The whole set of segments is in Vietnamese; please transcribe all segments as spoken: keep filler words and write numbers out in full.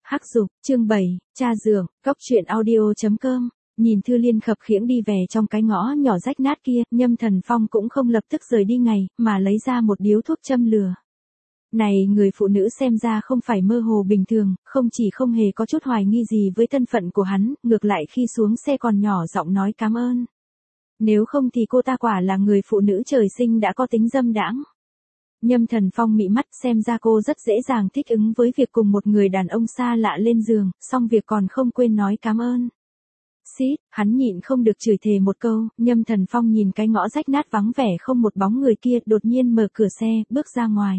Hắc Dục, chương bảy, cha dượng, cóc truyện audio chấm com. Nhìn Thư Liên khập khiễng đi về trong cái ngõ nhỏ rách nát kia, Nhâm Thần Phong cũng không lập tức rời đi ngay, mà lấy ra một điếu thuốc châm lửa. Này người phụ nữ xem ra không phải mơ hồ bình thường, không chỉ không hề có chút hoài nghi gì với thân phận của hắn, ngược lại khi xuống xe còn nhỏ giọng nói cảm ơn. Nếu không thì cô ta quả là người phụ nữ trời sinh đã có tính dâm đãng. Nhâm Thần Phong mị mắt, xem ra cô rất dễ dàng thích ứng với việc cùng một người đàn ông xa lạ lên giường, xong việc còn không quên nói cảm ơn. Xít, hắn nhịn không được chửi thề một câu. Nhâm Thần Phong nhìn cái ngõ rách nát vắng vẻ không một bóng người kia, đột nhiên mở cửa xe, bước ra ngoài.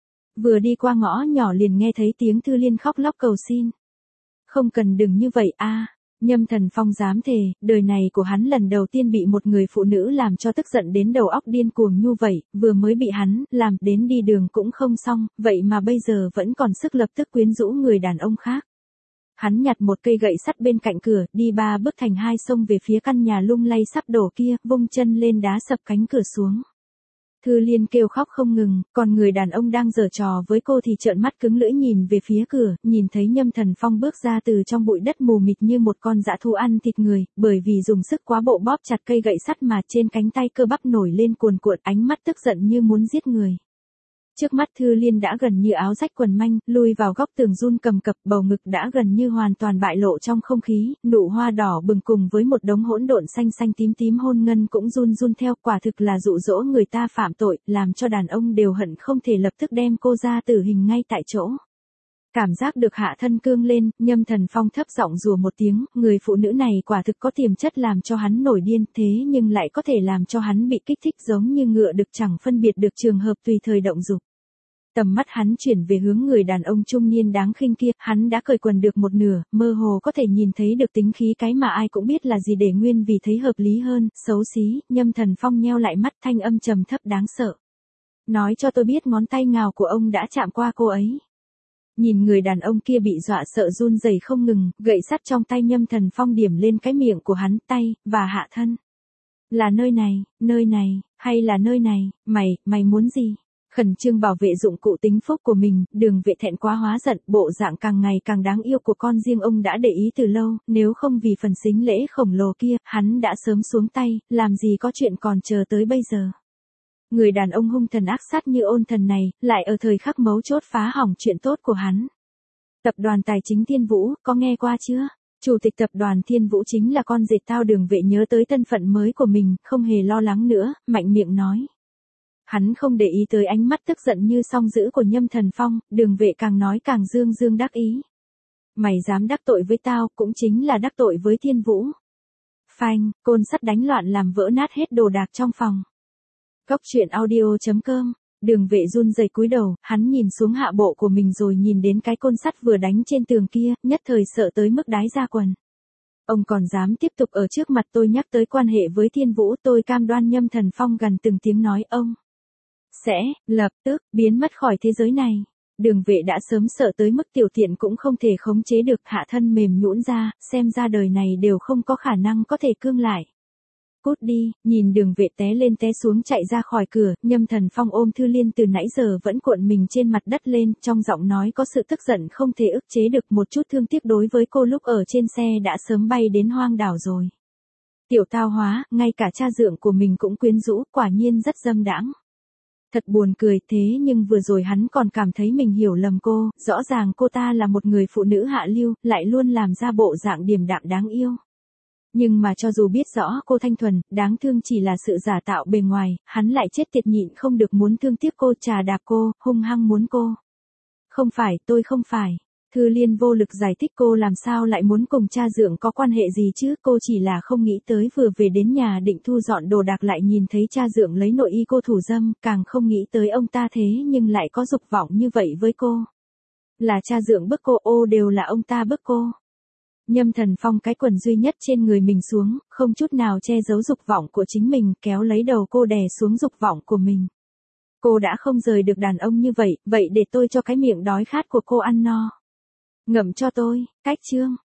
Vừa đi qua ngõ nhỏ liền nghe thấy tiếng Thư Liên khóc lóc cầu xin. Không cần đừng như vậy a. Nhâm Thần Phong dám thề, đời này của hắn lần đầu tiên bị một người phụ nữ làm cho tức giận đến đầu óc điên cuồng như vậy, vừa mới bị hắn làm đến đi đường cũng không xong, vậy mà bây giờ vẫn còn sức lập tức quyến rũ người đàn ông khác. Hắn nhặt một cây gậy sắt bên cạnh cửa, đi ba bước thành hai xông về phía căn nhà lung lay sắp đổ kia, vung chân lên đá sập cánh cửa xuống. Thư Liên kêu khóc không ngừng, còn người đàn ông đang giở trò với cô thì trợn mắt cứng lưỡi nhìn về phía cửa, nhìn thấy Nhâm Thần Phong bước ra từ trong bụi đất mù mịt như một con dã thú ăn thịt người, bởi vì dùng sức quá bộ bóp chặt cây gậy sắt mà trên cánh tay cơ bắp nổi lên cuồn cuộn, ánh mắt tức giận như muốn giết người. Trước mắt Thư Liên đã gần như áo rách quần manh, lùi vào góc tường run cầm cập, bầu ngực đã gần như hoàn toàn bại lộ trong không khí, nụ hoa đỏ bừng cùng với một đống hỗn độn xanh xanh tím tím hôn ngân cũng run run theo, quả thực là dụ dỗ người ta phạm tội, làm cho đàn ông đều hận không thể lập tức đem cô ra tử hình ngay tại chỗ. Cảm giác được hạ thân cương lên, Nhâm Thần Phong thấp giọng rủa một tiếng, người phụ nữ này quả thực có tiềm chất làm cho hắn nổi điên, thế nhưng lại có thể làm cho hắn bị kích thích giống như ngựa được chẳng phân biệt được trường hợp tùy thời động dục. Tầm mắt hắn chuyển về hướng người đàn ông trung niên đáng khinh kia, hắn đã cởi quần được một nửa, mơ hồ có thể nhìn thấy được tính khí cái mà ai cũng biết là gì để nguyên vì thấy hợp lý hơn, xấu xí. Nhâm Thần Phong nheo lại mắt, thanh âm trầm thấp đáng sợ. Nói cho tôi biết ngón tay nào của ông đã chạm qua cô ấy. Nhìn người đàn ông kia bị dọa sợ run rẩy không ngừng, gậy sắt trong tay Nhâm Thần Phong điểm lên cái miệng của hắn, tay, và hạ thân. Là nơi này, nơi này, hay là nơi này, mày, mày muốn gì? Khẩn trương bảo vệ dụng cụ tính phúc của mình, Đường Vệ thẹn quá hóa giận, bộ dạng càng ngày càng đáng yêu của con riêng ông đã để ý từ lâu, nếu không vì phần sính lễ khổng lồ kia, hắn đã sớm xuống tay, làm gì có chuyện còn chờ tới bây giờ. Người đàn ông hung thần ác sát như ôn thần này, lại ở thời khắc mấu chốt phá hỏng chuyện tốt của hắn. Tập đoàn Tài chính Thiên Vũ, có nghe qua chưa? Chủ tịch tập đoàn Thiên Vũ chính là con dệt tao. Đường Vệ nhớ tới thân phận mới của mình, không hề lo lắng nữa, mạnh miệng nói. Hắn không để ý tới ánh mắt tức giận như song dữ của Nhâm Thần Phong, Đường Vệ càng nói càng dương dương đắc ý. Mày dám đắc tội với tao, cũng chính là đắc tội với Thiên Vũ. Phanh, côn sắt đánh loạn làm vỡ nát hết đồ đạc trong phòng. Cóc truyện audio chấm com. Đường Vệ run rẩy cúi đầu, hắn nhìn xuống hạ bộ của mình rồi nhìn đến cái côn sắt vừa đánh trên tường kia, nhất thời sợ tới mức đái ra quần. Ông còn dám tiếp tục ở trước mặt tôi nhắc tới quan hệ với Thiên Vũ, tôi cam đoan. Nhâm Thần Phong gần từng tiếng nói ông sẽ, lập tức, biến mất khỏi thế giới này. Đường Vệ đã sớm sợ tới mức tiểu tiện cũng không thể khống chế được, hạ thân mềm nhũn ra, xem ra đời này đều không có khả năng có thể cương lại. Cút đi, nhìn Đường Vệ té lên té xuống chạy ra khỏi cửa, Nhâm Thần Phong ôm Thư Liên từ nãy giờ vẫn cuộn mình trên mặt đất lên, trong giọng nói có sự tức giận không thể ức chế được, một chút thương tiếc đối với cô lúc ở trên xe đã sớm bay đến hoang đảo rồi. Tiểu tao hóa, ngay cả cha dượng của mình cũng quyến rũ, quả nhiên rất dâm đãng. Thật buồn cười, thế nhưng vừa rồi hắn còn cảm thấy mình hiểu lầm cô, rõ ràng cô ta là một người phụ nữ hạ lưu, lại luôn làm ra bộ dạng điềm đạm đáng yêu. Nhưng mà cho dù biết rõ cô thanh thuần, đáng thương chỉ là sự giả tạo bề ngoài, hắn lại chết tiệt nhịn không được muốn thương tiếc cô, trà đạp cô, hung hăng muốn cô. Không phải, tôi không phải. Thư Liên vô lực giải thích cô làm sao lại muốn cùng cha dượng có quan hệ gì chứ, cô chỉ là không nghĩ tới vừa về đến nhà định thu dọn đồ đạc lại nhìn thấy cha dượng lấy nội y cô thủ dâm, càng không nghĩ tới ông ta thế nhưng lại có dục vọng như vậy với cô. Là cha dượng bức cô, ô đều là ông ta bức cô. Nhâm Thần Phong cái quần duy nhất trên người mình xuống, không chút nào che giấu dục vọng của chính mình, kéo lấy đầu cô đè xuống dục vọng của mình. Cô đã không rời được đàn ông như vậy, vậy để tôi cho cái miệng đói khát của cô ăn no. Ngậm cho tôi, cách chương.